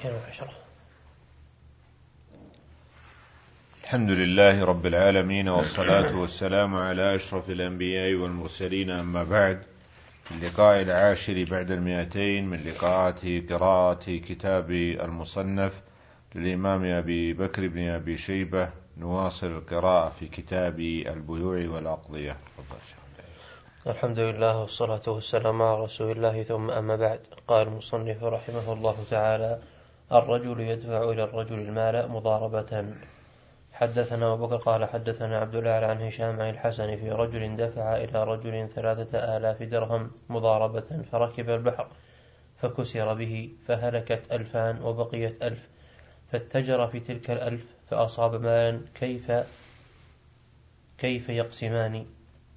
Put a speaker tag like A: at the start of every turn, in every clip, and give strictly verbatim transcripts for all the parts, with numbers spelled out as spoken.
A: الحمد لله رب العالمين، والصلاة والسلام على أشرف الأنبياء والمرسلين، أما بعد. اللقاء العاشر بعد المئتين من لقاءات قراءة كتاب المصنف للإمام أبي بكر بن أبي شيبة. نواصل القراءة في كتاب البيوع والأقضية.
B: الحمد لله والصلاة والسلام على رسول الله، ثم أما بعد. قال المصنف رحمه الله تعالى: الرجل يدفع إلى الرجل المال مضاربة. حدثنا أبو بكر قال حدثنا عبد الله عن هشام عن الحسن في رجل دفع إلى رجل ثلاثة آلاف درهم مضاربة، فركب البحر فكسر به فهلكت ألفان وبقيت ألف، فاتجر في تلك الألف فأصاب مالا، كيف كيف يقسمان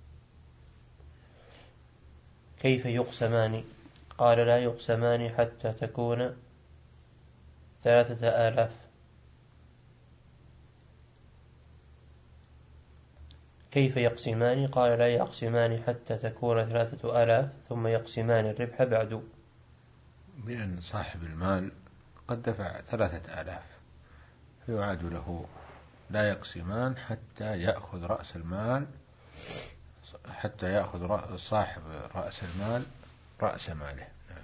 B: كيف يقسمان؟ قال: لا يقسمان حتى تكون ثلاثة آلاف. كيف يقسمان؟ قال: لا يقسمان حتى تكون ثلاثة آلاف ثم يقسمان الربح بعد.
A: بأن صاحب المال قد دفع ثلاثة آلاف فيعاد له لا يقسمان حتى يأخذ رأس المال، حتى يأخذ صاحب رأس المال رأس ماله.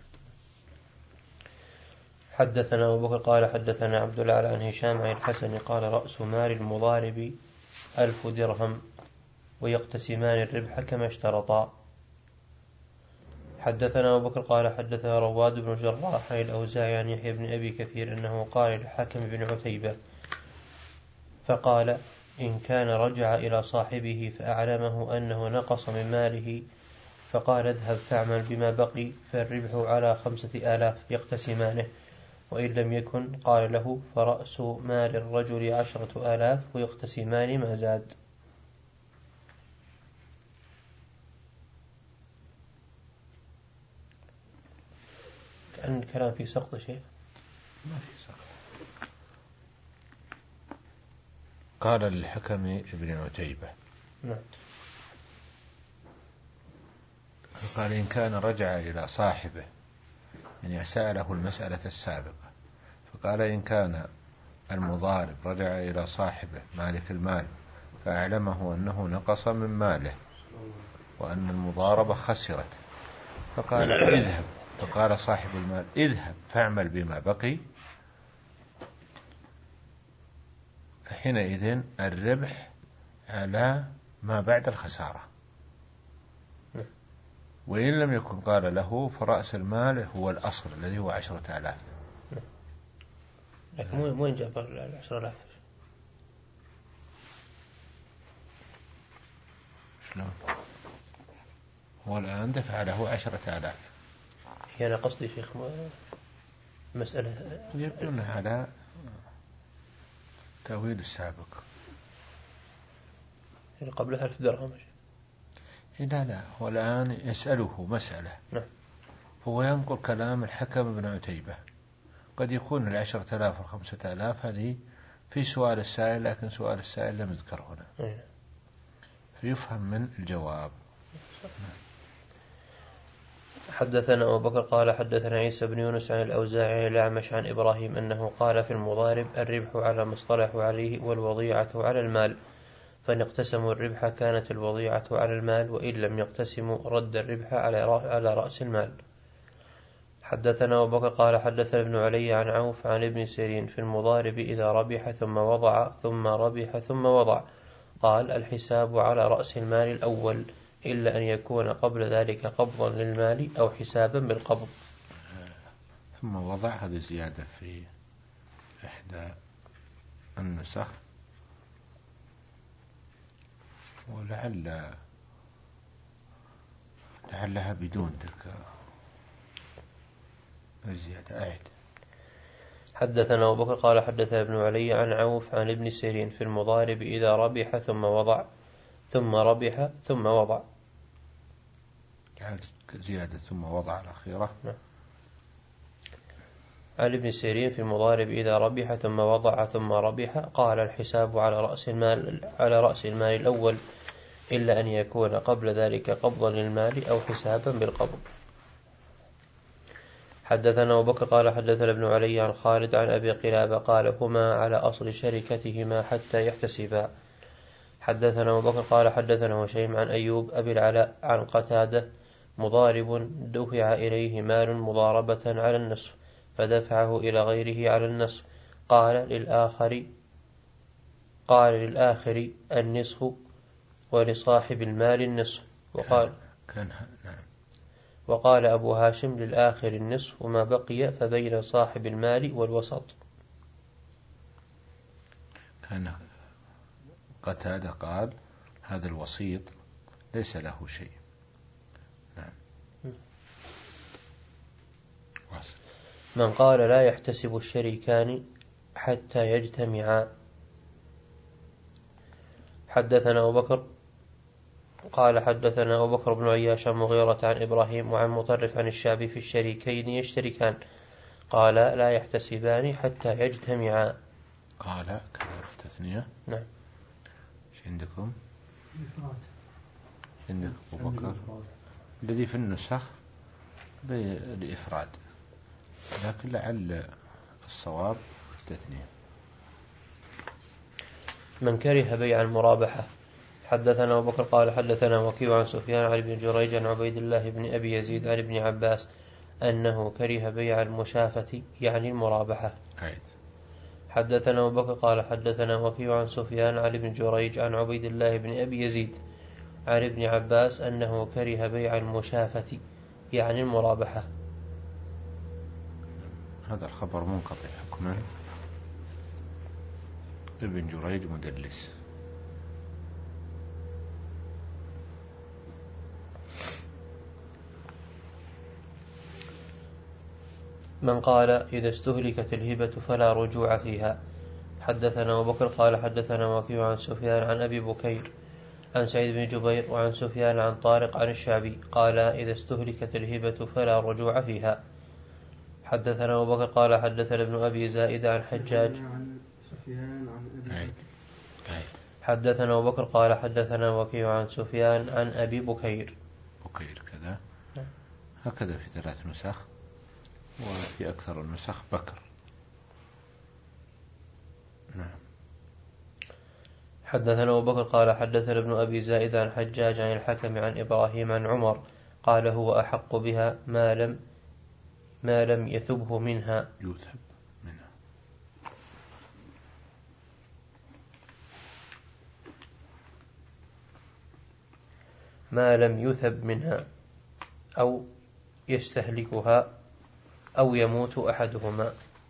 B: حدثنا أبو بكر قال حدثنا عبد الله عن هشام عن الحسن قال: رأس مال المضارب ألف درهم ويقتسمان الربح كما اشترطا. حدثنا أبو بكر قال حدثنا رواد بن جراح عن الأوزاعي عن يحيى بن أبي كثير أنه قال لحكم بن عتيبة فقال: إن كان رجع إلى صاحبه فأعلمه أنه نقص من ماله، فقال: اذهب فاعمل بما بقي، فالربح على خمسة آلاف يقتسمانه، وإن لم يكن قال له: فرأس مال الرجل عشرة آلاف ويقتسمان ما زاد. كأن الكلام في سقط شيء.
A: ما في سقط. قال للحكم ابن عتيبة
B: نعم.
A: قال: إن كان رجع إلى صاحبه، يعني سأله المسألة السابقة، فقال: إن كان المضارب رجع إلى صاحبه مالك المال فأعلمه أنه نقص من ماله وأن المضاربة خسرت، فقال: اذهب، فقال صاحب المال: اذهب فاعمل بما بقي، فحينئذ الربح على ما بعد الخسارة. وإن لم يكن قال له: فرأس المال هو الأصل الذي هو عشرة آلاف.
B: لكن وين جاب العشرة آلاف؟
A: شلون؟ هو الآن دفع له عشرة آلاف.
B: أنا قصدي شيخ مسألة
A: يبدون على تأويل السابق،
B: يعني قبلها ألف درهم.
A: لا لا، هو الآن يسأله مسألة.
B: نعم.
A: هو ينقل كلام الحكم بن عتيبة، قد يكون العشرة آلاف والخمسة آلاف هذه في سؤال السائل، لكن سؤال السائل لم يذكر هنا،
B: أيه.
A: فيفهم من الجواب.
B: حدثنا أبو بكر قال حدثنا عيسى بن يونس عن الأوزاعي الأعمش عن إبراهيم أنه قال: في المضارب الربح على ما اصطلحوا عليه والوضيعة على المال، فإن اقتسموا الربح كانت الوضيعة على المال، وإن لم يقتسموا رد الربح على رأس المال. حدثنا أبو بكر قال حدثنا ابن علي عن عوف عن ابن سيرين: في المضارب إذا ربح ثم وضع ثم ربح ثم وضع، قال: الحساب على رأس المال الأول، إلا أن يكون قبل ذلك قبضا للمال أو حسابا بالقبض.
A: ثم وضع هذه زيادة في إحدى النسخ، ولعل لعلها بدون تلك الزيادة. أعد.
B: حدثنا أبو بكر قال حدثنا ابن علي عن عوف عن ابن سيرين: في المضارب إذا ربح ثم وضع ثم ربح ثم وضع.
A: زيادة ثم وضع الأخيرة.
B: نعم. عن ابن سيرين: في المضارب إذا ربح ثم وضع ثم ربح، قال: الحساب على رأس المال على رأس المال الأول، إلا أن يكون قبل ذلك قبضا للمال أو حسابا بالقبض. حدثنا أبو بكر قال حدثنا ابن علي عن خالد عن أبي قلابة قال هما على أصل شركتهما حتى يحتسبا. حدثنا أبو بكر قال حدثنا هشيم عن أيوب أبي العلاء عن قتادة مضارب دفع إليه مال مضاربة على النصف فدفعه إلى غيره على النصف قال للآخر قال للآخر النصف ولصاحب المال النصف وقال
A: كان نعم
B: وقال أبو هاشم للآخر النصف وما بقي فبين صاحب المال والوسط.
A: كان قتادة قال هذا الوسيط ليس له شيء. نعم.
B: من قال لا يحتسب الشريكان حتى يجتمعا. حدثنا أبو بكر قال حدثنا أبو بكر بن عياش عن مغيرة عن إبراهيم وعن مطرف عن الشعبي في الشريكين يشتركان قال لا يحتسبان حتى يجتمعا.
A: قال كذا التثنية.
B: نعم.
A: ايش عندكم؟ عندك أبو بكر الذي في النسخ بالإفراد لكن لعل الصواب التثنية.
B: من كره بيع المرابحة. حدثنا أبو بكر قال حدثنا وكيع عن سفيان عن ابن جريج عن عبيد الله بن أبي يزيد عن ابن عباس أنه كره بيع المشافة يعني المرابحة.
A: عيد.
B: حدثنا أبو بكر قال حدثنا وكيع عن سفيان عن ابن جريج عن عبيد الله بن أبي يزيد عن ابن عباس أنه كره بيع المشافة يعني المرابحة.
A: هذا الخبر منقطع حكما. ابن جريج مدلس.
B: من قال إذا استهلكت الهبة فلا رجوع فيها. حدثنا أبو بكر قال حدثنا وكيع عن سفيان عن أبي بكير عن سعيد بن جبير وعن سفيان عن طارق عن الشعبي قال إذا استهلكت الهبة فلا رجوع فيها. حدثنا أبو بكر قال حدثنا ابن أبي زائد عن حجاج حدثنا أبو بكر قال حدثنا وكيع عن سفيان عن أبي بكير.
A: بكير كذا هكذا في ثلاث نسخ وفي أكثر النسخ بكر. نعم.
B: حدثنا أبو بكر قال حدثنا ابن أبي زائد عن حجاج عن الحكم عن إبراهيم عن عمر قال هو أحق بها ما لم ما لم يثبه منها
A: يثب منها
B: ما لم يثب منها أو يستهلكها أو يموت أحدهما.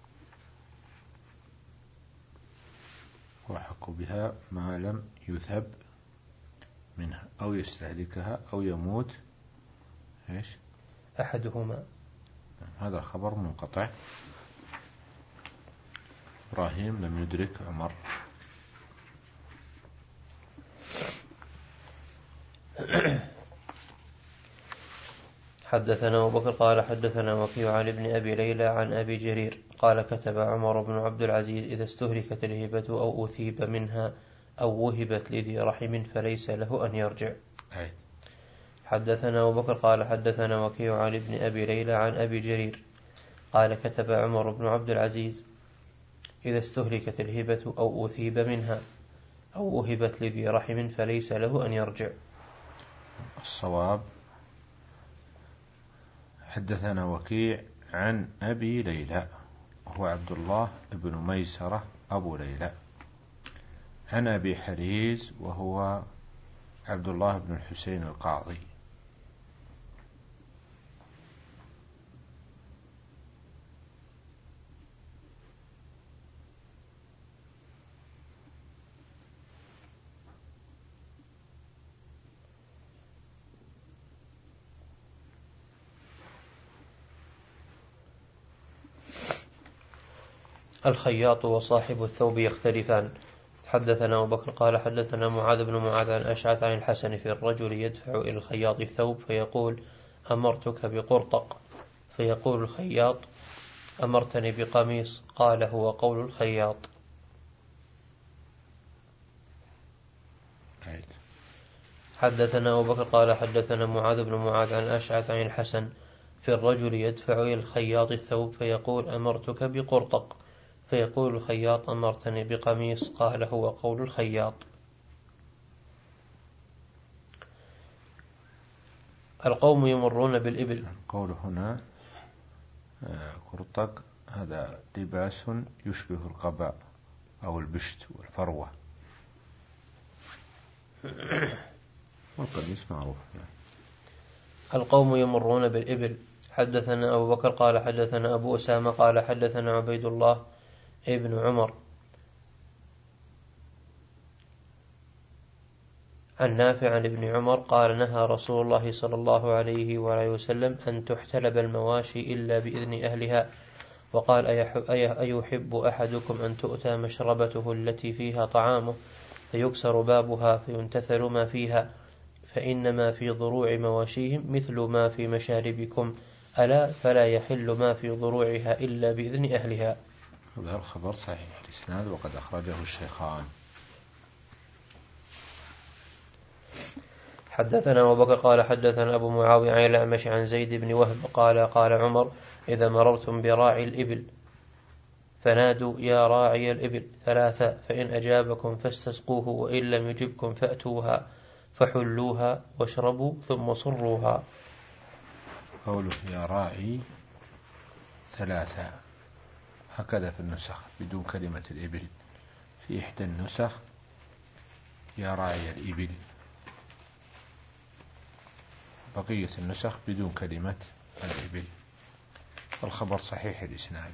A: وحق بها ما لم يثب منها أو يستهلكها أو يموت إيش
B: أحدهما.
A: هذا الخبر منقطع. إبراهيم لم يدرك عمر.
B: حدثنا أبو بكر قال حدثنا وكيع عن ابن أبي ليلى عن أبي جرير قال كتب عمر بن عبد العزيز إذا استهلكت الهبة أو أثيب منها أو وهبت لذي رحم فليس له أن يرجع.
A: أي.
B: حدثنا أبو بكر قال حدثنا وكيع عن ابن أبي ليلى عن أبي جرير قال كتب عمر بن عبد العزيز إذا استهلكت الهبة أو أثيب منها أو وهبت لذي رحم فليس له أن يرجع.
A: الصواب حدثنا وكيع عن أبي ليلى وهو عبد الله بن ميسرة أبو ليلى عن أبي حريز وهو عبد الله بن الحسين القاضي.
B: الخياط وصاحب الثوب يختلفان. حدثنا أبو بكر قال حدثنا معاذ بن معاذ عن أشعث عن الحسن في الرجل يدفع إلى الخياط الثوب فيقول أمرتك بقرطق فيقول الخياط أمرتني بقميص قال هو قول الخياط. حدثنا أبو بكر قال حدثنا معاذ بن معاذ عن أشعث عن الحسن في الرجل يدفع إلى الخياط الثوب فيقول أمرتك بقرطق، فيقول الخياط أمرتني بقميص، قال هو قول الخياط. القوم يمرون بالإبل.
A: قول هنا قرطق هذا لباس يشبه القباء أو البشت والفروة، والقميص معروف يعني.
B: القوم يمرون بالإبل. حدثنا أبو بكر قال حدثنا أبو أسامة قال حدثنا عبيد الله ابن عمر عن نافع عن ابن عمر قال نهى رسول الله صلى الله عليه وآله وسلم أن تحتلب المواشي إلا بإذن أهلها، وقال أيحب أحدكم أن تؤتى مشربته التي فيها طعامه فيكسر بابها فينتثر ما فيها، فإنما في ضروع مواشيهم مثل ما في مشاربكم، ألا فلا يحل ما في ضروعها إلا بإذن أهلها.
A: هذا الخبر صحيح الإسناد وقد أخرجه الشيخان.
B: حدثنا أبو بكر قال حدثنا أبو معاوية عن الأعمش عن زيد بن وهب قال قال عمر إذا مررتم براعي الإبل فنادوا يا راعي الإبل ثلاثة، فإن أجابكم فاستسقوه وإن لم يجبكم فأتوها فحلوها واشربوا ثم صروها.
A: قوله يا راعي ثلاثة هكذا في النسخ بدون كلمة الإبل، في إحدى النسخ يا راعي الإبل، بقية النسخ بدون كلمة الإبل، والخبر صحيح الإسناد.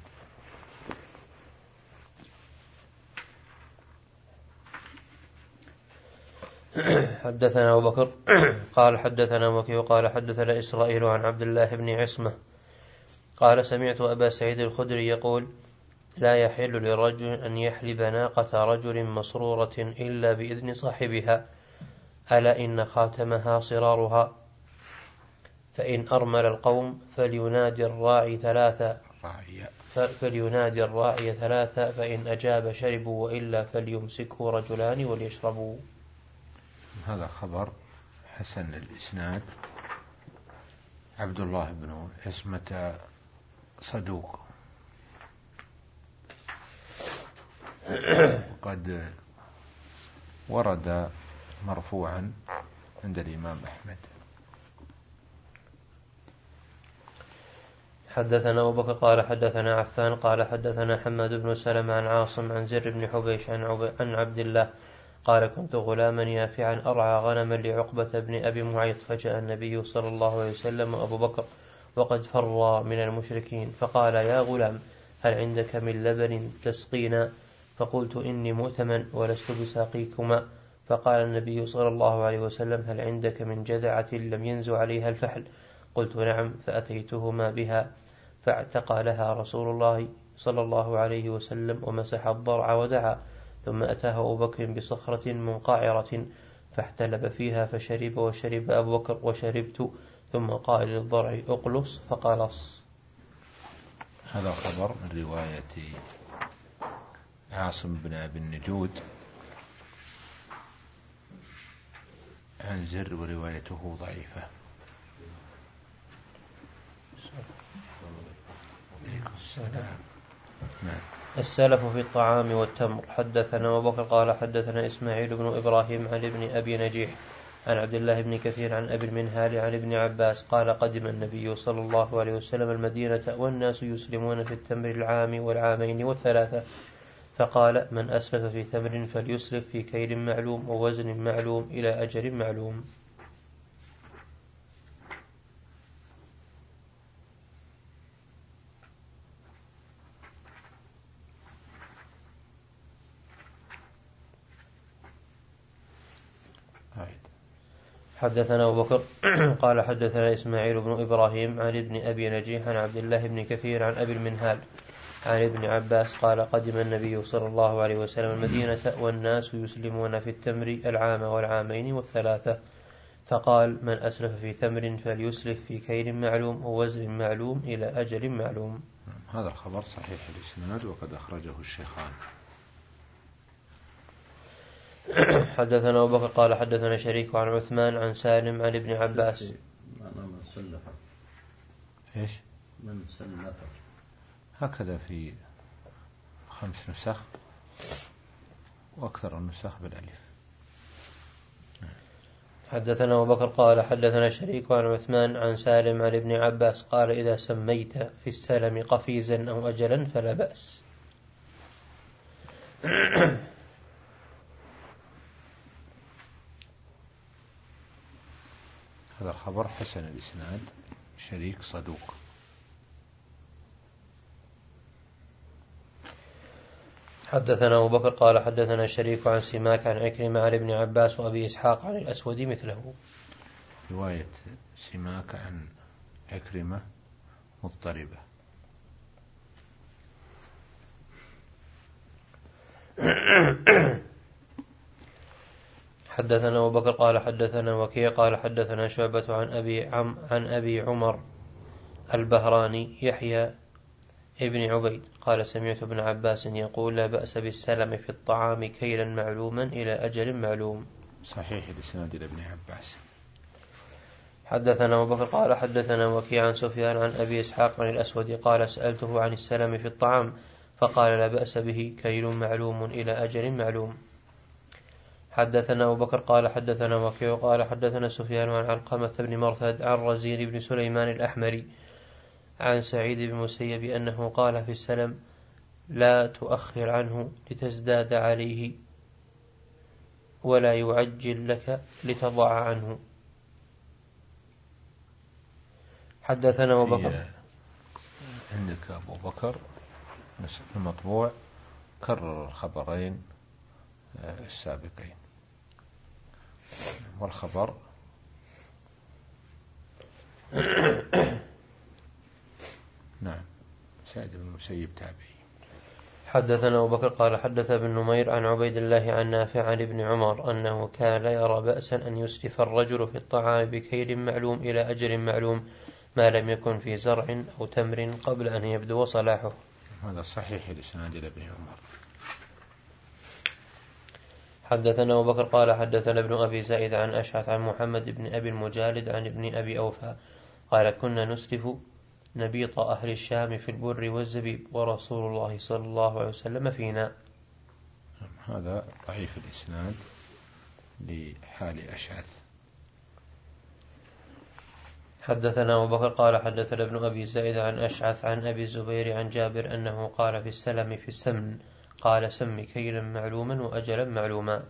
B: حدثنا أبو بكر قال حدثنا وكيع قال حدثنا إسرائيل عن عبد الله بن عصمة قال سمعت أبا سعيد الخدري يقول لا يحل لرجل أن يحلب ناقة رجل مسرورة إلا بإذن صاحبها، ألا إن خاتمها صرارها، فإن أرمل القوم فلينادي الراعي ثلاثة فلينادي الراعي ثلاثة فإن أجاب شربوا وإلا فليمسكه رجلان وليشربوا.
A: هذا خبر حسن الإسناد. عبد الله بن عصمة صدوق، وقد ورد مرفوعا عند الإمام أحمد.
B: حدثنا أبو بكر قال حدثنا عفان قال حدثنا حماد بن سلمة عن عاصم عن زر بن حبيش عن عبد الله قال كنت غلاما يافعا أرعى غنما لعقبة بن أبي معيط، فجاء النبي صلى الله عليه وسلم وأبو بكر وقد فر من المشركين، فقال يا غلام هل عندك من لبن تسقينا؟ فقلت إني مؤتمن ولست بساقيكما. فقال النبي صلى الله عليه وسلم هل عندك من جذعة لم ينزع عليها الفحل؟ قلت نعم، فأتيتهما بها فاعتقى لها رسول الله صلى الله عليه وسلم ومسح الضرع ودعا، ثم أتاه أبو بكر بصخرة منقعرة فاحتلب فيها فشرب وشرب أبو بكر وشربت، ثم قال للضرع أقلص فقلص.
A: هذا خبر من رواية عاصم بن أبي النجود عن زر وروايته ضعيفة. السلام.
B: السلف في الطعام والتمر. حدثنا أبو بكر قال حدثنا إسماعيل بن إبراهيم عن ابن أبي نجيح عن عبد الله بن كثير عن أبي المنهال عن ابن عباس قال قدم النبي صلى الله عليه وسلم المدينة والناس يسلمون في التمر العام والعامين والثلاثة، فقال من أسلف في تمر فليسلف في كيل معلوم ووزن معلوم إلى أجل معلوم. حدثنا أبو بكر قال حدثنا إسماعيل بن إبراهيم عن ابن أبي نجيح عن عبد الله بن كثير عن أبي المنهال عن ابن عباس قال قدم النبي صلى الله عليه وسلم المدينة والناس يسلمون في التمر العام والعامين والثلاثة، فقال من أسلف في تمر فليسلف في كيل معلوم ووزن معلوم إلى أجل معلوم.
A: هذا الخبر صحيح الإسناد وقد أخرجه الشيخان.
B: حدثنا أبو بكر قال حدثنا شريك عن عثمان عن سالم عن ابن عباس.
A: إيش؟
C: من سلف.
A: هكذا في خمس نسخ وأكثر النسخ بالألف.
B: حدثنا أبو بكر قال حدثنا شريك عن عثمان عن سالم عن ابن عباس قال إذا سميت في السلم قفيزا أو أجلا فلا بأس.
A: هذا الخبر حسن الإسناد، شريك صدوق.
B: حدثنا أبو بكر قال حدثنا شريك عن سماك عن عكرمة عن ابن عباس وأبي إسحاق عن الأسود مثله.
A: رواية سماك عن عكرمة مضطربة.
B: حدثنا أبو بكر قال حدثنا وكيع قال حدثنا شعبة عن أبي عم عن أبي عمر البهراني يحيى ابن عبيد قال سمعت ابن عباس يقول لا بأس بالسلم في الطعام كيلا معلوما إلى أجل معلوم.
A: صحيح الإسناد إلى ابن عباس.
B: حدثنا أبو بكر قال حدثنا وكيع عن سفيان عن أبي إسحاق عن الأسود قال سألته عن السلم في الطعام فقال لا بأس به كيل معلوم إلى أجل معلوم. حدثنا أبو بكر قال حدثنا وكيع قال حدثنا سفيان عن علقمة بن مرثد عن رزين بن سليمان الأحمري عن سعيد بن المسيب أنه قال في السلم لا تؤخر عنه لتزداد عليه ولا يعجل لك لتضع عنه. حدثنا أبو بكر.
A: عندك أبو بكر المطبوع كرر الخبرين السابقين، والخبر نعم سعيد بن المسيب تابعي.
B: حدثنا أبو بكر قال حدث ابن نمير عن عبيد الله عن نافع عن ابن عمر أنه كان لا يرى بأسا أن يسلف الرجل في الطعام بكيل معلوم إلى أجل معلوم ما لم يكن في زرع أو تمر قبل أن يبدو صلاحه.
A: هذا صحيح الإسناد إلى ابن عمر.
B: حدثنا أبو بكر قال حدثنا ابن أبي زائد عن أشعث عن محمد بن أبي المجالد عن ابن أبي أوفى قال كنا نسلف نبيط أهل الشام في البر والزبيب ورسول الله صلى الله عليه وسلم فينا.
A: هذا ضعيف الإسناد لحال أشعث.
B: حدثنا أبو بكر قال حدثنا ابن أبي زائد عن أشعث عن أبي الزبير عن جابر أنه قال في السلم في السمن قال سم كيلا معلوما وأجلا معلوما.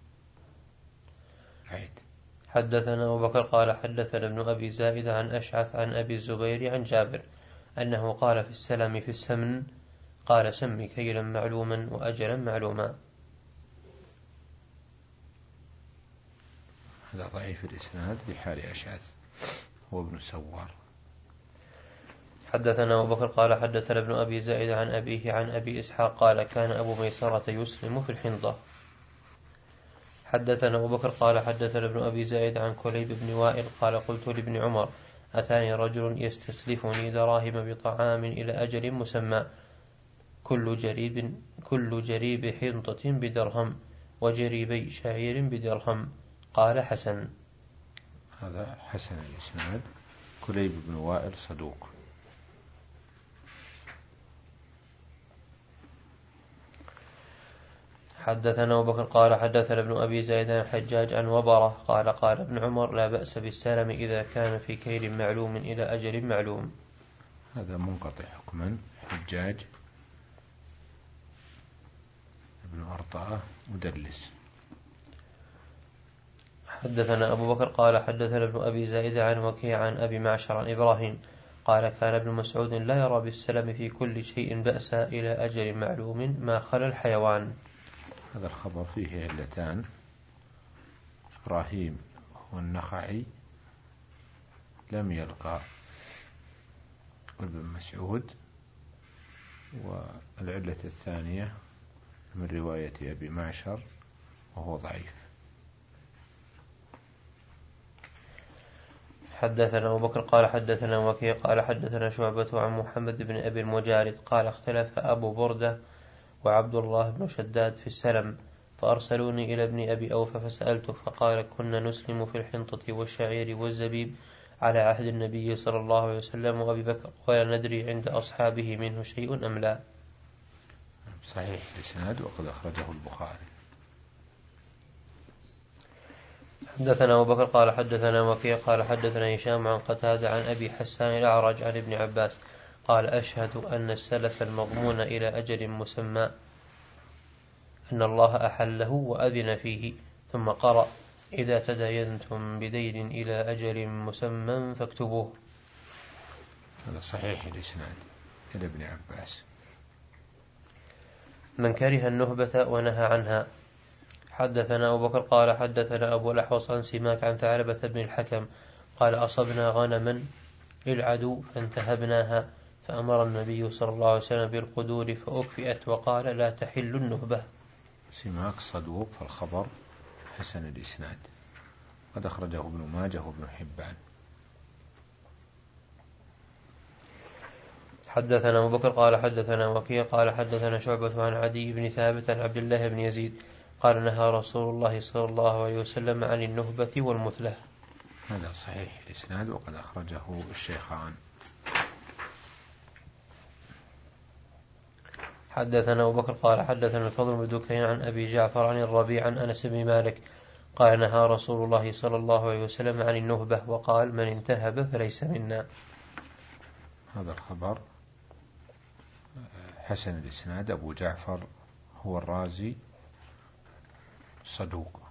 A: عيد.
B: حدثنا أبو بكر قال حدثنا ابن أبي زائد عن أشعث عن أبي الزبير عن جابر أنه قال في السلم في السمن قال سم كيلا معلوما وأجلا معلوما.
A: هذا ضعيف الإسناد لحال أشعث هو ابن سوار.
B: حدثنا أبو بكر قال حدثنا ابن أبي زائد عن أبيه عن أبي إسحاق قال كان أبو ميسرة يسلم في الحنطة. حدثنا أبو بكر قال حدثنا ابن أبي زائد عن كليب بن وائل قال قلت لابن عمر أتاني رجل يستسلفني دراهم بطعام إلى أجل مسمى كل جريب كل جريب حنطة بدرهم وجريبي شعير بدرهم قال حسن.
A: هذا حسن الإسناد. كليب بن وائل صدوق.
B: حدثنا أبو بكر قال حدثنا ابن أبي زيد عن حجاج عن وبرة قال قال ابن عمر لا بأس بالسلم إذا كان في كيل معلوم إلى أجل معلوم.
A: هذا منقطع حكما. حجاج ابن أرطاة مدلس.
B: حدثنا أبو بكر قال حدثنا ابن أبي زيد عن وكيع عن أبي معشر عن إبراهيم قال كان ابن مسعود لا يرى بالسلم في كل شيء بأسا إلى أجل معلوم ما خلا الحيوان.
A: هذا الخبر فيه علتان. إبراهيم والنخعي لم يلقى ابن مسعود، والعلة الثانية من رواية أبي معشر وهو ضعيف.
B: حدثنا أبو بكر قال حدثنا وكيع قال حدثنا شعبة عن محمد بن أبي المجالد قال اختلف أبو بردة وعبد الله بن شداد في السلم فأرسلوني إلى ابن أبي أوفى فسألته فقال كنا نسلم في الحنطة والشعير والزبيب على عهد النبي صلى الله عليه وسلم وأبي بكر، ولا ندري عند أصحابه منه شيء أم لا.
A: صحيح الإسناد وقد أخرجه البخاري.
B: حدثنا أبو بكر قال حدثنا وكيع قال حدثنا هشام عن قتادة عن أبي حسان الأعرج عن ابن عباس قال أشهد أن السلف المضمون إلى أجل مسمى أن الله أحله وأذن فيه، ثم قرأ إذا تداينتم بدين إلى أجل مسمى فاكتبوه.
A: هذا صحيح الإسناد إلى ابن عباس.
B: من كره النهبة ونهى عنها. حدثنا أبو بكر قال حدثنا أبو الأحوص عن سماك عن ثعلبة بن الحكم قال أصبنا غنما للعدو فانتهبناها، فأمر النبي صلى الله عليه وسلم بالقدور فأكفئت وقال لا تحل النهبة.
A: سماك صدوق فالخبر حسن الإسناد، قد أخرجه ابن ماجه وابن حبان.
B: حدثنا أبو بكر قال حدثنا وكيع قال حدثنا شعبة عن عدي بن ثابت عن عبد الله بن يزيد قال نهى رسول الله صلى الله عليه وسلم عن النهبة والمثلة.
A: هذا صحيح الإسناد وقد أخرجه الشيخان.
B: حدثنا أبو بكر قال حدثنا الفضل بن دكين عن أبي جعفر عن الربيع عن أنس بن مالك قال نهى رسول الله صلى الله عليه وسلم عن النهبة وقال من انتهب فليس منا.
A: هذا الخبر حسن الإسناد. أبو جعفر هو الرازي صدوق.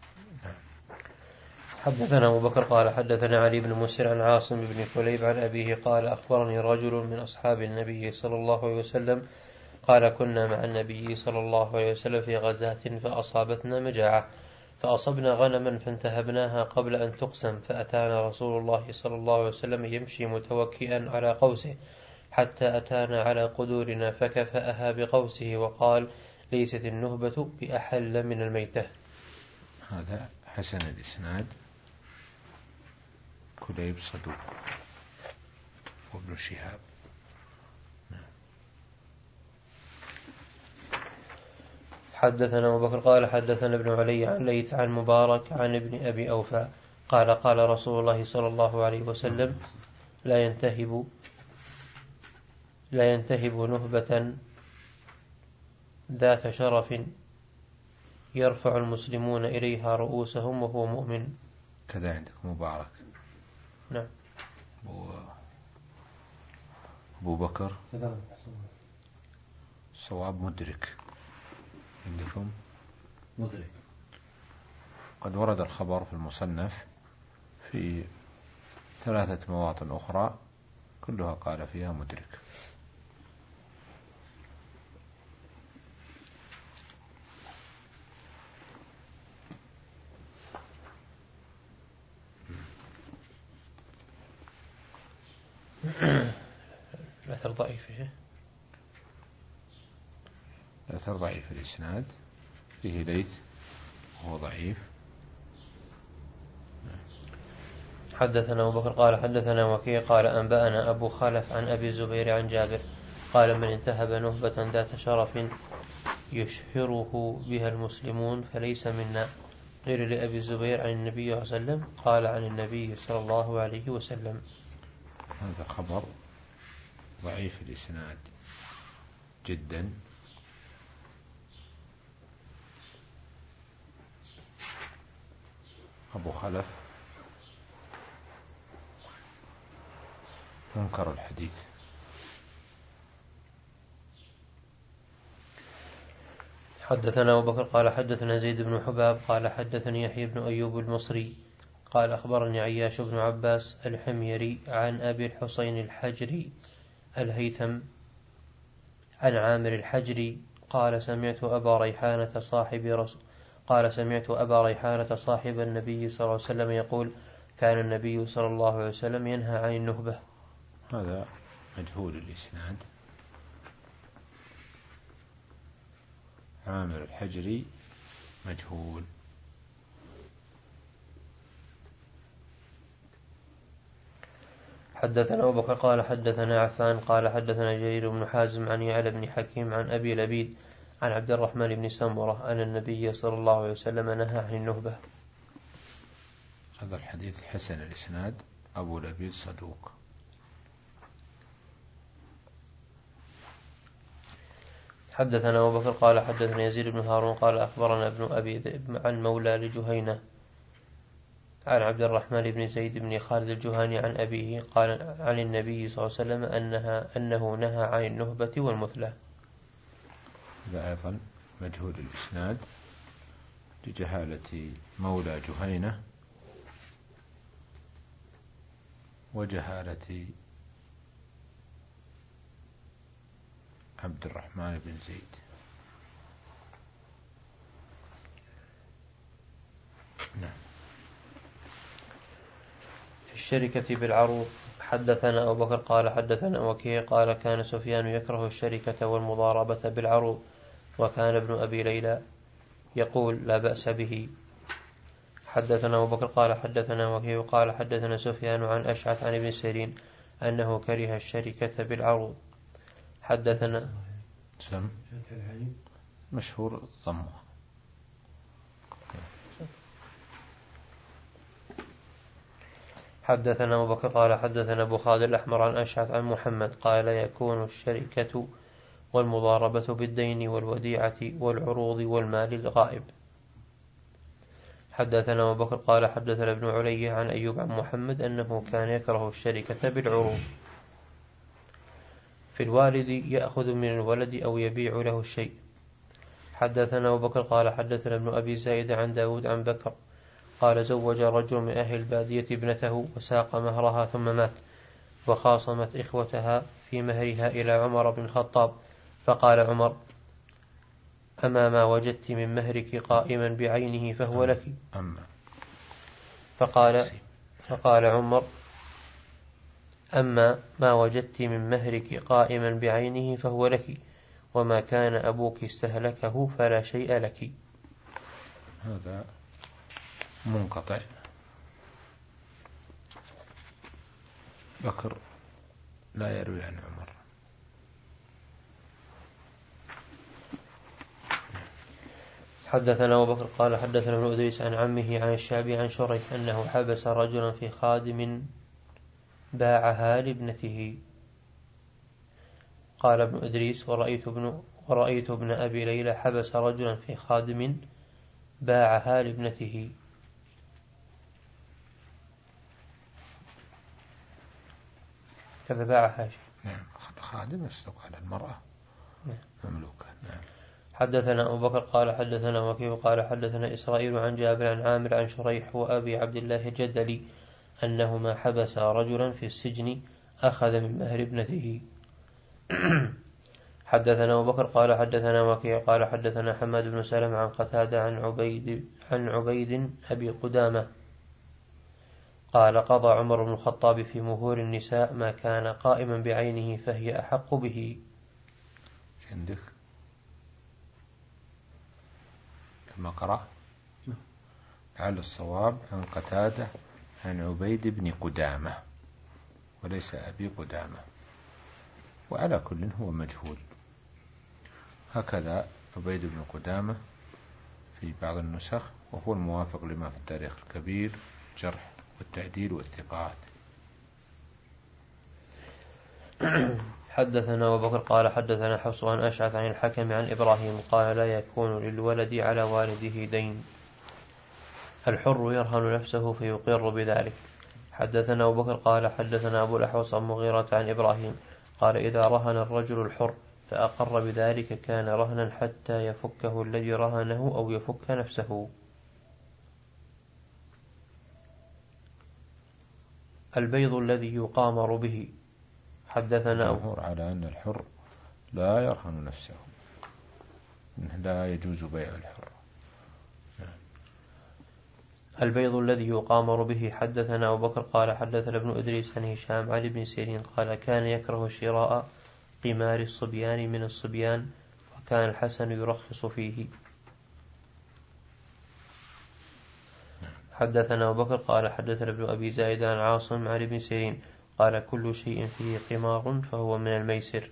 B: حدثنا أبو بكر قال حدثنا علي بن مسر عن عاصم بن كليب عن أبيه قال أخبرني رجل من أصحاب النبي صلى الله عليه وسلم قال كنا مع النبي صلى الله عليه وسلم في غزاة فأصابتنا مجاعة فأصبنا غنما فانتهبناها قبل أن تقسم، فأتانا رسول الله صلى الله عليه وسلم يمشي متوكئا على قوسه حتى أتانا على قدورنا فكفأها بقوسه وقال ليست النهبة بأحل من الميتة.
A: هذا حسن الإسناد. كليب صدوق وابن شهاب.
B: حدثنا أبو بكر قال حدثنا ابن علي عن ليث عن مبارك عن ابن أبي أوفى قال قال رسول الله صلى الله عليه وسلم لا ينتهب لا ينتهب نهبة ذات شرف يرفع المسلمون إليها رؤوسهم وهو مؤمن.
A: كذا عندك مبارك.
B: نعم.
A: أبو بكر صواب مدرك عندكم
C: مدرك.
A: قد ورد الخبر في المصنف في ثلاثة مواطن أخرى كلها قال فيها مدرك.
B: الأثر ضعيف.
A: الأثر ضعيف الإسناد، فيه ليث وهو ضعيف.
B: حدثنا أبو بكر قال حدثنا وكيع قال أنبأنا أبو خالف عن أبي الزبير عن جابر قال من انتهب نهبة ذات شرف يشهره بها المسلمون فليس منا. قيل لأبي الزبير عن النبي صلى الله عليه وسلم قال عن النبي صلى الله عليه وسلم.
A: هذا خبر ضعيف الإسناد جدا. أبو خلف منكر الحديث.
B: حدثنا أبو بكر قال حدثنا زيد بن حباب قال حدثني يحيى بن أيوب المصري قال أخبرني عياش بن عباس الحميري عن أبي الحسين الحجري الهيثم عن عامر الحجري قال سمعت أبا ريحانة صاحب رسول قال سمعت أبا ريحانة صاحب النبي صلى الله عليه وسلم يقول كان النبي صلى الله عليه وسلم ينهى عن النهبة.
A: هذا مجهول الإسناد. عامر الحجري مجهول.
B: حدثنا أبو بكر قال حدثنا عفان قال حدثنا جرير بن حازم عن يعلى بن حكيم عن أبي لبيد عن عبد الرحمن بن سمرة أن النبي صلى الله عليه وسلم نهى عن النهبة.
A: هذا الحديث حسن الإسناد أبو لبيد صدوق.
B: حدثنا أبو بكر قال حدثنا يزيد بن هارون قال أخبرنا ابن أبي ذئب عن مولى لجهينة عن عبد الرحمن بن زيد بن خالد الجهاني عن أبيه قال عن النبي صلى الله عليه وسلم أنها أنه نهى عن النهبة والمثلة.
A: هذا أيضا مجهول الإسناد لجهالة مولى جهينة وجهالة عبد الرحمن بن زيد. نعم.
B: في الشركة بالعروض. حدثنا أبو بكر قال حدثنا وكيع قال كان سفيان يكره الشركة والمضاربة بالعروض، وكان ابن أبي ليلى يقول لا بأس به. حدثنا أبو بكر قال حدثنا وكيع قال حدثنا سفيان عن أشعث عن ابن سيرين أنه كره الشركة بالعروض. حدثنا
A: سم مشهور ضمه.
B: حدثنا أبو بكر قال حدثنا أبو خالد الأحمر عن أشعث عن محمد قال يكون الشركة والمضاربة بالدين والوديعة والعروض والمال الغائب. حدثنا أبو بكر قال حدثنا ابن علي عن أيوب عن محمد أنه كان يكره الشركة بالعروض في الوالد يأخذ من الولد أو يبيع له الشيء. حدثنا أبو بكر قال حدثنا ابن أبي زايد عن داود عن بكر قال زوج رجل من أهل البادية ابنته وساق مهرها ثم مات، وخاصمت إخوتها في مهرها إلى عمر بن الخطاب، فقال عمر أما ما وجدت من مهرك قائما بعينه فهو لك. فقال, فقال عمر أما ما وجدت من مهرك قائما بعينه فهو لك، وما كان أبوك استهلكه فلا شيء لك.
A: هذا منقطع. بكر لا يروي عن عمر.
B: حدثنا أبو بكر قال حدثنا ابن أدريس عن عمه عن الشعبي عن شريح أنه حبس رجلا في خادم باعها لابنته. قال ابن أدريس ورأيت ابن, ورأيت ابن أبي ليلى حبس رجلا في خادم باعها لابنته. كذا باعها.
A: نعم. خادم يصدق على المرأة.
B: نعم.
A: مملوكة. نعم.
B: حدثنا أبو بكر قال حدثنا وكيع قال حدثنا إسرائيل عن جابر عن عامر عن شريح وأبي عبد الله الجدلي أنهما حبسا رجلا في السجن أخذ من مهر ابنته. حدثنا أبو بكر قال حدثنا وكيع قال حدثنا حماد بن سلمة عن قتادة عن عبيد عن عبيد أبي قدامة قال قضى عمر بن الخطاب في مهور النساء ما كان قائما بعينه فهي أحق به.
A: عندك كما قرأ على الصواب عن قتادة عن عبيد بن قدامة وليس أبي قدامة، وعلى كل هو مجهول. هكذا عبيد بن قدامة في بعض النسخ، وهو الموافق لما في التاريخ الكبير جرح والتعديل والثقات.
B: حدثنا أبو بكر قال حدثنا حفص عن أشعث عن الحكم عن إبراهيم قال لا يكون للولد على والده دين، الحر يرهن نفسه فيقر بذلك. حدثنا أبو بكر قال حدثنا أبو الأحوص عن مغيرة عن إبراهيم قال إذا رهن الرجل الحر فأقر بذلك كان رهنا حتى يفكه الذي رهنه أو يفك نفسه. البيض الذي يقامر به. حدثنا
A: الجمهور على أن الحر لا يرهن نفسه، لا يجوز بيع الحر.
B: البيض الذي يقامر به. حدثنا أبو بكر قال حدثنا ابن إدريس عن هشام عن ابن سيرين قال كان يكره شراء قمار الصبيان من الصبيان، وكان الحسن يرخص فيه. حدثنا أبو بكر قال حدثنا ابن أبي زايد عن عاصم عن ابن سيرين قال كل شيء فيه قمار فهو من الميسر.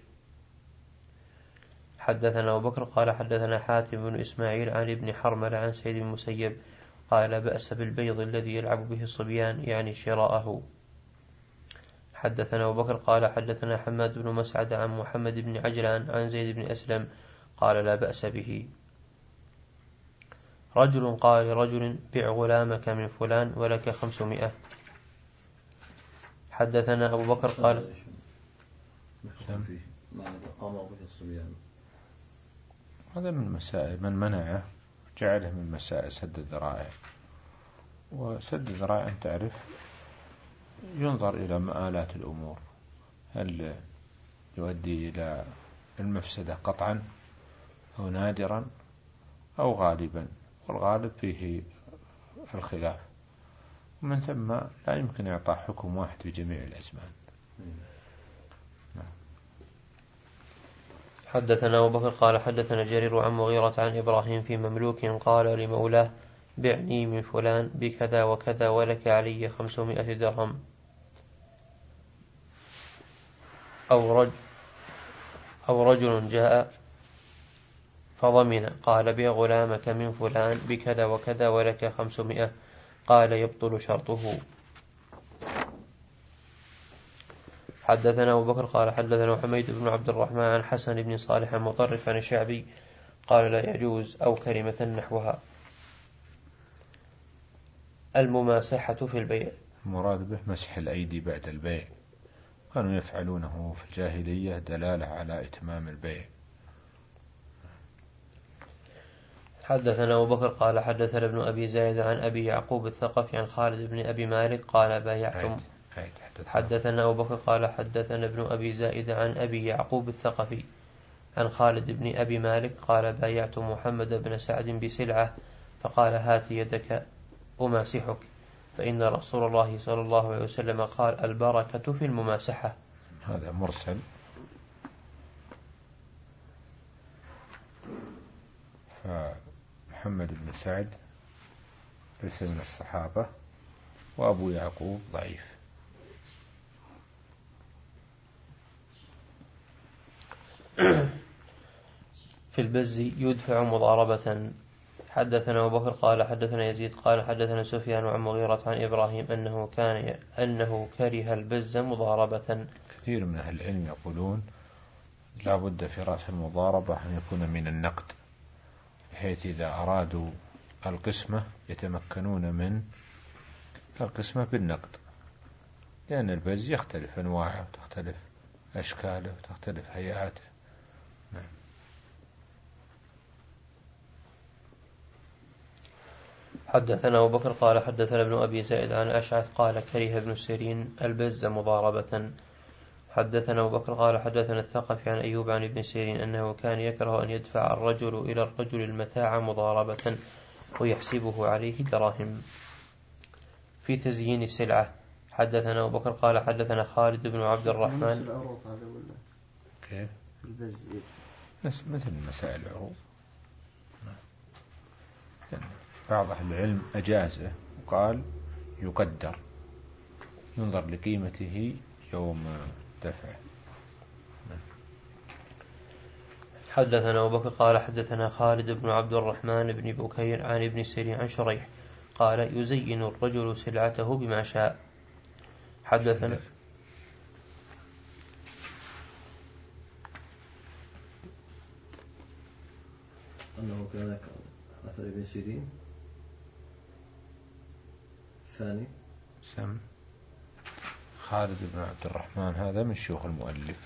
B: حدثنا أبو بكر قال حدثنا حاتم بن إسماعيل عن ابن حرمل عن سيد المسيب قال بأس بالبيض الذي يلعب به الصبيان، يعني شراءه. حدثنا أبو بكر قال حدثنا حماد بن مسعد عن محمد بن عجلان عن زيد بن أسلم قال لا بأس به. رجل قال لرجل بع غلامك من فلان ولك خمسمائة. حدثنا أبو بكر قال
A: هذا من مسائل من منعه جعله من مسائل سد الذرائع، وسد الذرائع أن تعرف ينظر إلى مآلات الأمور، هل يؤدي إلى المفسدة قطعا أو نادرا أو غالبا، والغالب فيه الخلاف، ومن ثم لا يمكن إعطاء حكم واحد في جميع الأزمان.
B: حدثنا أبو بكر قال حدثنا جرير عن مغيرة عن إبراهيم في مملوك قال لمولاه بعني من فلان بكذا وكذا ولك علي خمسمائة درهم. أو رجل, أو رجل جاء فضمن قال بع غلامك من فلان بكذا وكذا ولك خمسمائة، قال يبطل شرطه. حدثنا أبو بكر قال حدثنا حميد بن عبد الرحمن عن حسن بن صالح مطرف عن الشعبي قال لا يجوز أو كلمة نحوها. المماسحة في البيع،
A: المراد به مسح الأيدي بعد البيع، كانوا يفعلونه في الجاهلية دلالة على إتمام البيع.
B: حدثنا أبو بكر قال حدثنا ابن أبي زايد عن أبي يعقوب الثقفي عن خالد بن أبي مالك قال بايعتم. حدثنا أبو بكر قال حدثنا ابن أبي زايد عن أبي يعقوب الثقفي عن خالد بن أبي مالك قال بايعت محمد بن سعد بسلعة فقال هات يدك أماسحك، فإن رسول الله صلى الله عليه وسلم قال البركة في المماسحة.
A: هذا مرسل، فمحمد بن سعد ليس من الصحابة، وأبو يعقوب ضعيف.
B: في البز يدفع مضاربة. حدثنا أبو بكر قال حدثنا يزيد قال حدثنا سفيان عن مغيرة عن إبراهيم أنه كان أنه كره البز مضاربة.
A: كثير من أهل العلم يقولون لا بد في رأس المضاربة أن يكون من النقد، بحيث إذا أرادوا القسمة يتمكنون من القسمة بالنقد، لأن البز يختلف أنواعه وتختلف أشكاله وتختلف هيئاته. نعم.
B: حدثنا أبو بكر قال حدثنا ابن أبي زائد عن أشعث قال كره ابن سيرين البز مضاربة. حدثنا أبو بكر قال حدثنا الثقفي عن أيوب عن ابن سيرين أنه كان يكره أن يدفع الرجل إلى الرجل المتاع مضاربة ويحسبه عليه دراهم. في تزيين السلعة. حدثنا أبو بكر قال حدثنا خالد بن عبد الرحمن.
A: كيف؟ مثل مسائل العروض. بعض أهل العلم أجازه وقال يقدر، ينظر لقيمته يوم دفعه.
B: حدثنا أبو بكر قال حدثنا خالد بن عبد الرحمن بن بكير عن ابن سيرين عن شريح قال يزين الرجل سلعته بما شاء. حدثنا
C: أنه كان أثر ابن سيرين الثاني
A: سم خالد بن عبد الرحمن هذا من شيوخ المؤلف.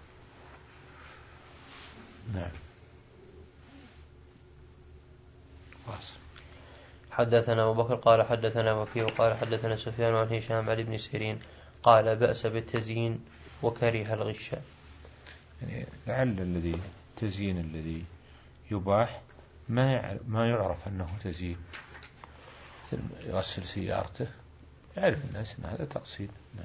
A: نعم. واصل.
B: حدثنا أبو بكر قال حدثنا وكيع قال حدثنا سفيان عن هشام عن ابن سيرين قال بأس بالتزيين وكره الغش.
A: يعني لعل الذي تزيين الذي يباح ما يعرف, ما يعرف أنه تزيين، يغسل سيارته يعرف الناس أن هذا تقصير. نعم.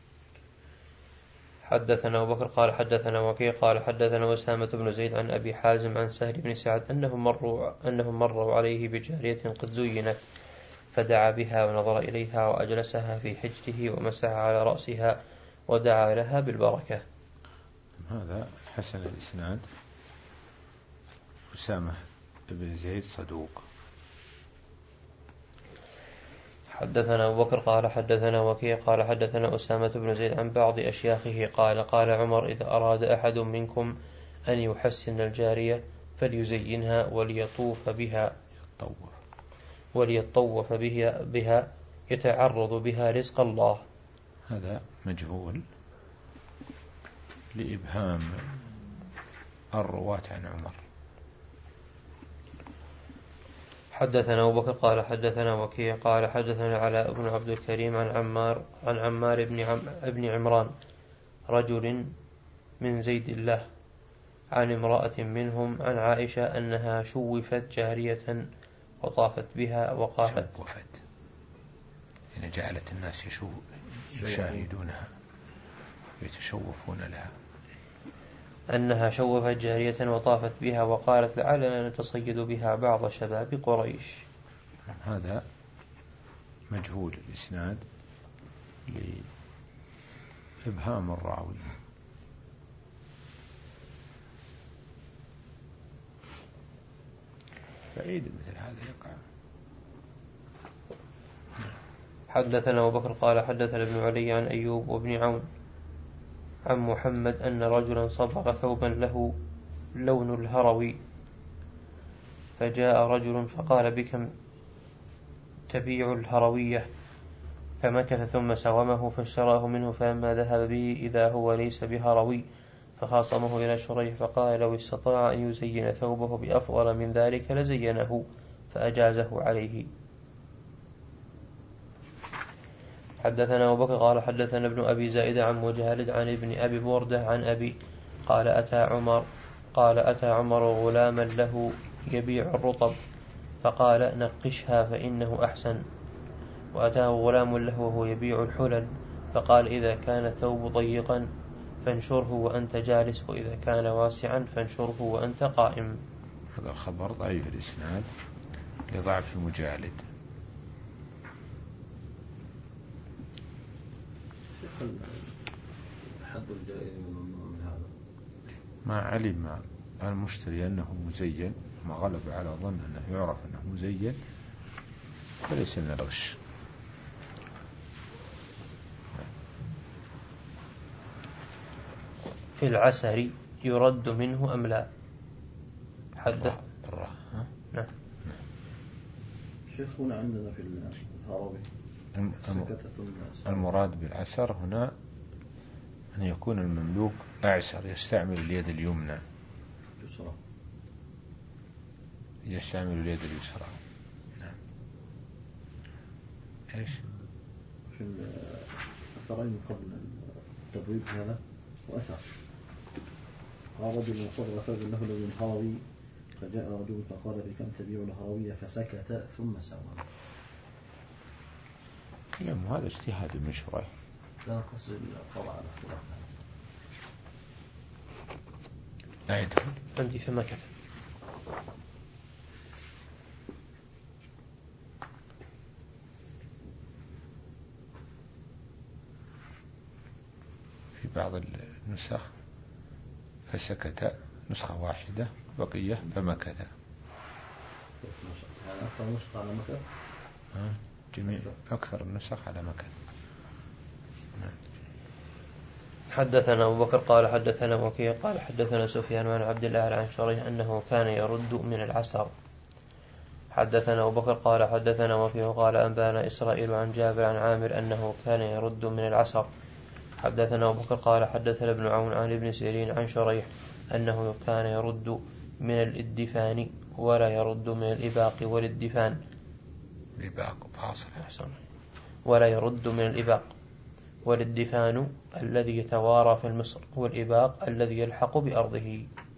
B: حدثنا أبو بكر قال حدثنا وكيع قال حدثنا أسامة بن زيد عن أبي حازم عن سهل بن سعد أنهم مروا, أنهم مروا عليه بجارية قد زينت فدعا بها ونظر إليها وأجلسها في حجره ومسح على رأسها ودعا لها بالبركة.
A: هذا حسن الإسناد. أسامة بن زيد صدوق.
B: حدثنا أبو بكر قال حدثنا وكيع قال حدثنا أسامة بن زيد عن بعض أشياخه قال قال عمر إذا أراد أحد منكم أن يحسن الجارية فليزينها وليطوف بها وليطوف بها, بها يتعرض بها رزق الله.
A: هذا مجهول لإبهام الرواة عن عمر.
B: حدثنا أبو بكر قال حدثنا وكيع قال حدثنا علاء بن عبد الكريم عن عمار عن عمار بن, عم بن عمران رجل من زيد الله عن امرأة منهم عن عائشة أنها شوفت جارية وطافت بها وقالت
A: شوفت يعني جعلت الناس يشاهدونها يتشوفون لها
B: أنها شوفت جارية وطافت بها وقالت لعلنا نتصيد بها بعض شباب قريش.
A: هذا مجهول الإسناد لإبهام الراوي. بعيد مثل هذا يقع.
B: حدثنا أبو بكر قال حدثنا ابن علي عن أيوب وابن عون عن محمد أن رجلا صبغ ثوبا له لون الهروي فجاء رجل فقال بكم تبيع الهروية فمكث ثم سومه فاشتراه منه فلما ذهب به إذا هو ليس بهروي فخاصمه إلى شريح فقال لو استطاع أن يزين ثوبه بأفضل من ذلك لزينه فأجازه عليه. حدثنا أبو بكر قال حدثنا ابن أبي زائدة عن مجالد عن ابن أبي بردة عن أبي قال أتى عمر قال أتى عمر غلاما له يبيع الرطب فقال نقشها فإنه أحسن. وأتاه غلام له وهو يبيع الحلل فقال إذا كان الثوب ضيقا فانشره وأنت جالس وإذا كان واسعا فانشره وأنت قائم.
A: هذا الخبر ضعيف الإسناد لضعف مجالد. ما علم المشتري أنه مزين ما غلب على ظن أنه يعرف أنه مزين فليس من الغش.
B: في العسر يرد منه أم لا؟ حدث
C: نعم. شيخ هنا عندنا في الهروي
A: المراد بالعسر هنا أن يكون المملوك أعسر يستعمل اليد اليمنى يستعمل اليد اليسرى. نعم. إيش
C: في الأثرين قبل التبويب هذا وأثر قال رجل صبغ ثوب له لون هروي فجاء رجل فقال بكم تبيع الهروية فسكت ثم سوى.
A: نعم هذا اجتهاد من شريح.
C: لا قصد القضاء على اختلاف.
A: أعده
B: عندي فما كفى.
A: في بعض النسخ فسكت نسخة واحدة بقية فمكث.
C: يعني أكثر نسخة على مكث.
A: جميع أكثر النسخ على مكث.
B: حدثنا أبو بكر قال حدثنا وكيع قال حدثنا سفيان عن عبد الله عن شريح أنه كان يرد من العسر. حدثنا أبو بكر قال حدثنا وكيع قال أنبانا إسرائيل عن جابر عن عامر أنه كان يرد من العسر. حدثنا أبو بكر قال حدثنا ابن عون عن ابن سيرين عن شريح أنه كان يرد من الإدفان ولا يرد من الإباق والإدفان.
A: الإباق فاصل
B: ولا يرد من الإباق والإدفان الذي يتوارى في المصر والإباق الذي يلحق بأرضه.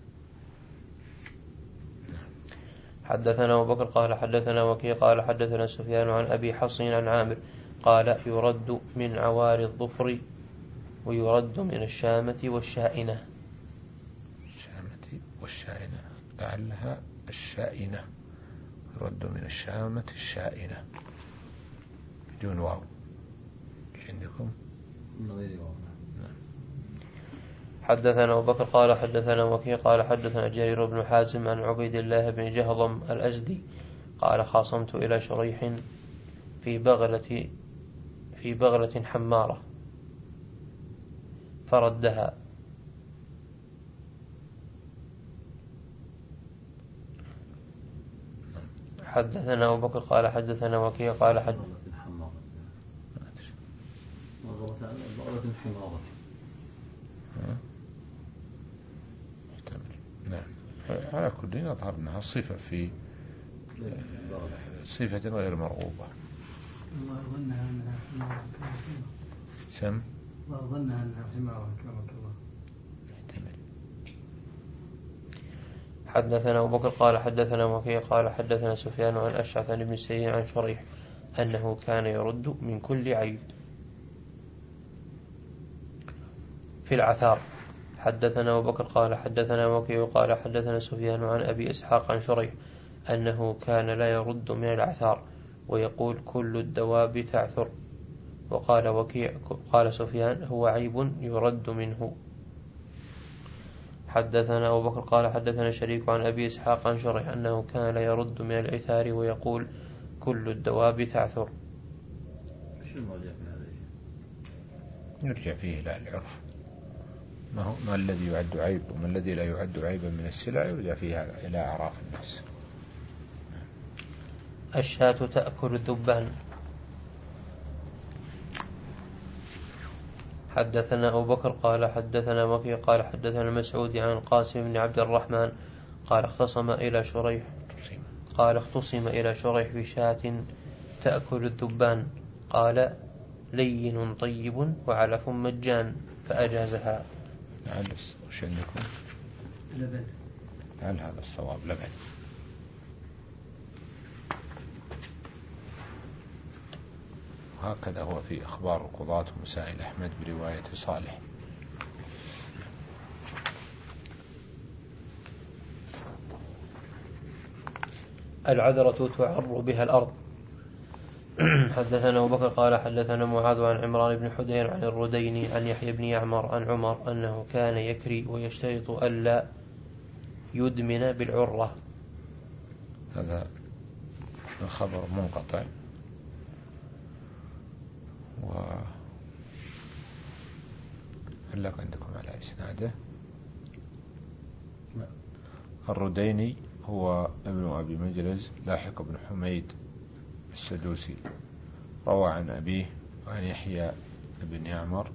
B: حدثنا أبو بكر قال حدثنا وكيع قال حدثنا سفيان عن أبي حصين عن عامر قال يرد من عوار الظفر ويرد من الشامة والشائنة.
A: الشامة والشائنة لعلها الشائنة يرد من الشامة الشائنة بدون واو. عندكم
B: حدثنا أبو بكر قال حدثنا وكيع قال حدثنا جرير بن حازم عن عبيد الله بن جهضم الأزدي قال خاصمت إلى شريح في بغلة في بغلة حمارة فردها. حدثنا أبو بكر قال حدثنا وكيع قال حد
C: بغلة حمارة.
A: نعم. على كل يظهر أنها صفة في صفة غير مرغوبة.
D: الله ظنها أنها حمارة
A: سم
D: الله ظنها أنها حمارة كرمك الله.
B: حدثنا أبو بكر قال حدثنا وكيع قال حدثنا سفيان عن أشعث عن ابن سيرين عن شريح أنه كان يرد من كل عيب في العثار. حدثنا أبو بكر قال حدثنا وكيع قال حدثنا سفيان عن أبي إسحاق عن شريح أنه كان لا يرد من العثار ويقول كل الدواب تعثر. وقال وكيع قال سفيان هو عيب يرد منه. حدثنا أبو بكر قال حدثنا شريك عن أبي إسحاق عن شريح أنه كان لا يرد من العثار ويقول كل الدواب تعثر.
A: نرجع فيه إلى العرف، ما هو ما الذي يعد عيب وما الذي لا يعد عيبا من السلع، يرجع فيها إلى أعراف الناس.
B: الشاة تأكل الذبان. حدثنا أبو بكر قال حدثنا وكيع قال حدثنا المسعودي عن القاسم بن عبد الرحمن قال اختصم إلى شريح قال اختصم إلى شريح بشاة تأكل الذبان قال لين طيب وعلف مجان فأجازها.
A: لعل وش عندكم؟
D: لبن.
A: لعل هذا الصواب لبن. هكذا هو في أخبار القضاة ومسائل أحمد برواية صالح.
B: العذرة تعر بها الأرض. حدثنا أبو بكر قال حدثنا معاذ عن عمران بن حدير عن الرديني عن يحيى بن يعمر عن عمر أنه كان يكري ويشترط ألا يدمن بالعرة.
A: هذا الخبر منقطع وعلق عندكم على إسناده. الرديني هو ابن أبي مجلز لاحق بن حميد السدوسي، روى عن أبيه وعن يحيى بن يعمر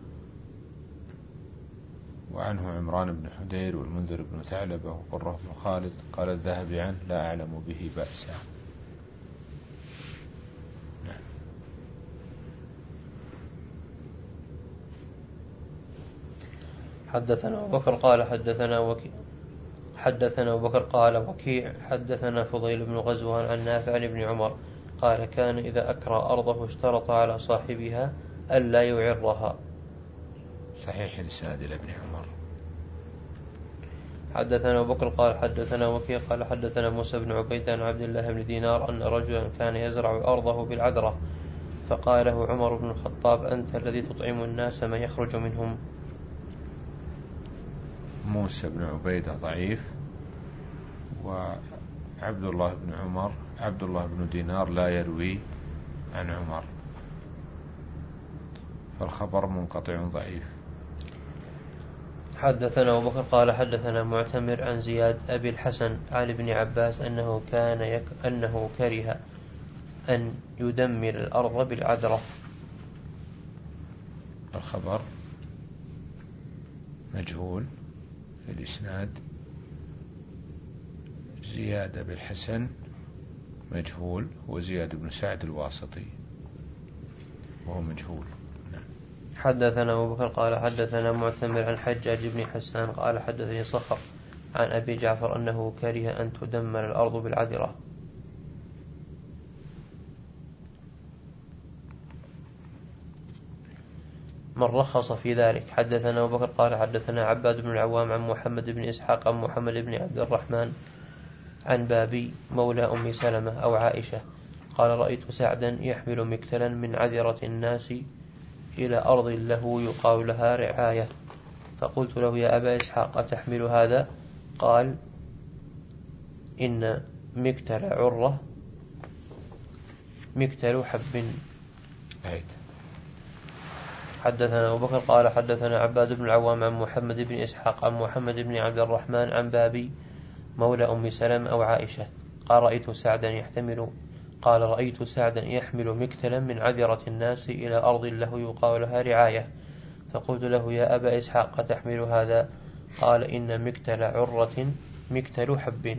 A: وعنه عمران بن حدير والمنذر بن ثعلبة وقرة بن خالد. قال الذهبي عنه لا أعلم به بأسا. نعم.
B: حدثنا أبو بكر قال حدثنا وكيع حدثنا أبو بكر قال وكيع حدثنا فضيل بن غزوان عن نافع عن ابن عمر قال كان إذا أكرى أرضه اشترط على صاحبها ألا يعرها.
A: صحيح الإسناد إلى ابن عمر.
B: حدثنا أبو بكر قال حدثنا وكيع قال حدثنا موسى بن عبيد عن عبد الله بن دينار أن رجلا كان يزرع أرضه بالعذرة فقال له عمر بن الخطاب أنت الذي تطعم الناس ما يخرج منهم.
A: موسى بن عبيدة ضعيف، وعبد الله بن عمر عبد الله بن دينار لا يروي عن عمر، فالخبر منقطع ضعيف.
B: حدثنا أبو بكر قال حدثنا معتمر عن زياد أبي الحسن عن ابن عباس أنه كان يك أنه كره أن يدمر الأرض بالعذرة.
A: الخبر مجهول في الإسناد. زياد بن الحسن مجهول، وزياد بن سعد الواسطي وهو مجهول. نعم.
B: حدثنا أبو بكر قال حدثنا معتمر عن حجاج بن حسان قال حدثني صخر عن أبي جعفر أنه كره أن تدمر الأرض بالعذرة. من رخص في ذلك. حدثنا أبو بكر قال حدثنا عباد بن العوام عن محمد بن إسحاق عن محمد بن عبد الرحمن عن بابي مولى أم سلمة أو عائشة قال رأيت سعدا يحمل مكتلا من عذرة الناس إلى أرض له يقال لها رعاية، فقلت له يا أبا إسحاق أتحمل هذا؟ قال إن مكتل عرة مكتل حب.
A: عيد.
B: حدثنا أبو بكر قال حدثنا عباد بن العوام عن محمد بن إسحاق عن محمد بن عبد الرحمن عن بابي مولى أم سلمة أو عائشة قال رأيت سعدا يحتمل قال رأيت سعدا يحمل مكتلا من عذرة الناس إلى أرض له يقال لها رعاية، فقلت له يا أبا إسحاق تحمل هذا؟ قال إن مكتل عرة مكتل حب.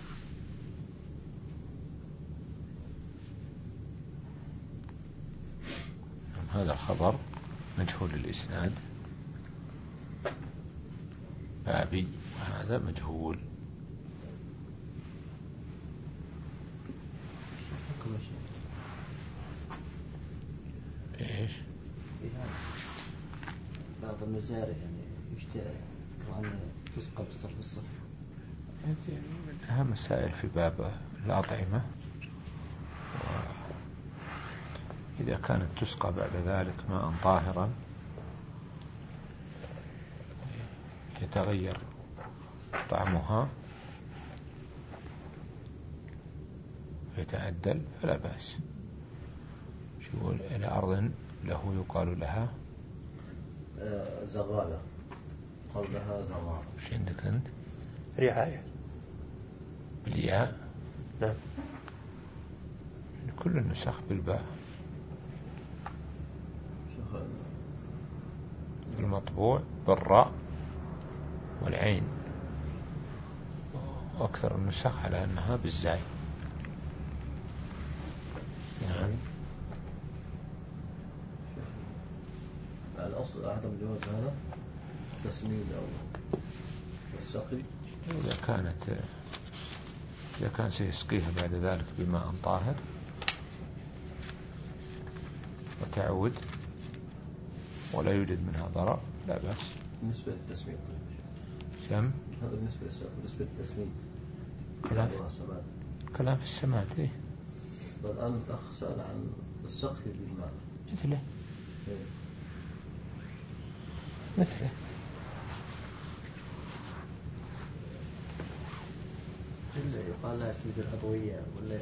A: هذا الخبر مجهول الإسناد بابي، وهذا مجهول. إيش؟
C: بعض المزارع يعني يشتري طبعا تسقى بالصرف الصحي.
A: هذه من أهم مسائل في باب الأطعمة. إذا كانت تسقى بعد ذلك ماء طاهرا يتغير طعمها يتعدل فلا بأس. يقول إلى أرض له يقال لها
C: آه زغالة، قال لها زغالة.
A: وش عندك أنت؟
B: رعاية
A: بالياء.
B: نعم.
A: كل النسخ بالباء. المطبوع بالراء والعين، وأكثر النسخ على أنها بالزاي. نعم.
C: الأصل عدم جواز هذا تسميد أو السقي
A: إذا كانت إذا كان سيسقيها بعد ذلك بماء طاهر وتعود ولا يوجد منها ضرر لا بأس.
C: بالنسبة للتسميد
A: سم
C: هذا بالنسبة بالنسبة للتسميد
A: كلام كلام في السماد. إيه؟
C: الآن الأخ سأل عن السقي بالماء
A: مثله
C: إيه؟
A: مثله
C: يقال لها أسمدة الأضوية ولا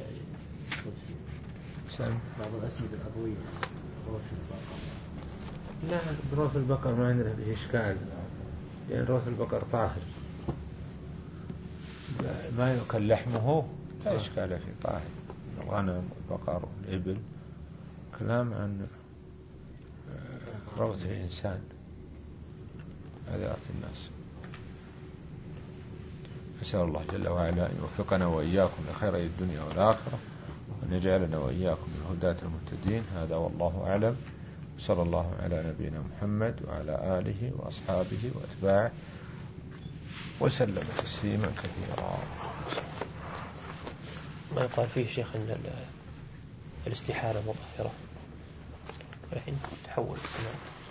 A: سم
C: بعض الأسمدة الأضوية روث البقر.
A: لا، روث البقر ما عندنا به إشكال، لأن روث البقر طاهر ما يؤكل لحمه، لا إشكال في طاهر. الغنم والبقر والإبل كلام عن روث الإنسان عذرة الناس. أسأل الله جل وعلا أن يوفقنا وإياكم لخير الدنيا والآخرة، وأن يجعلنا وإياكم من الهداة المهتدين. هذا والله أعلم. صلى الله على نبينا محمد وعلى آله وأصحابه وأتباعه وسلم تسليما كثيرا.
B: ما يقال فيه شيخ أن الاستحالة مطهرة، الحين تحول السماء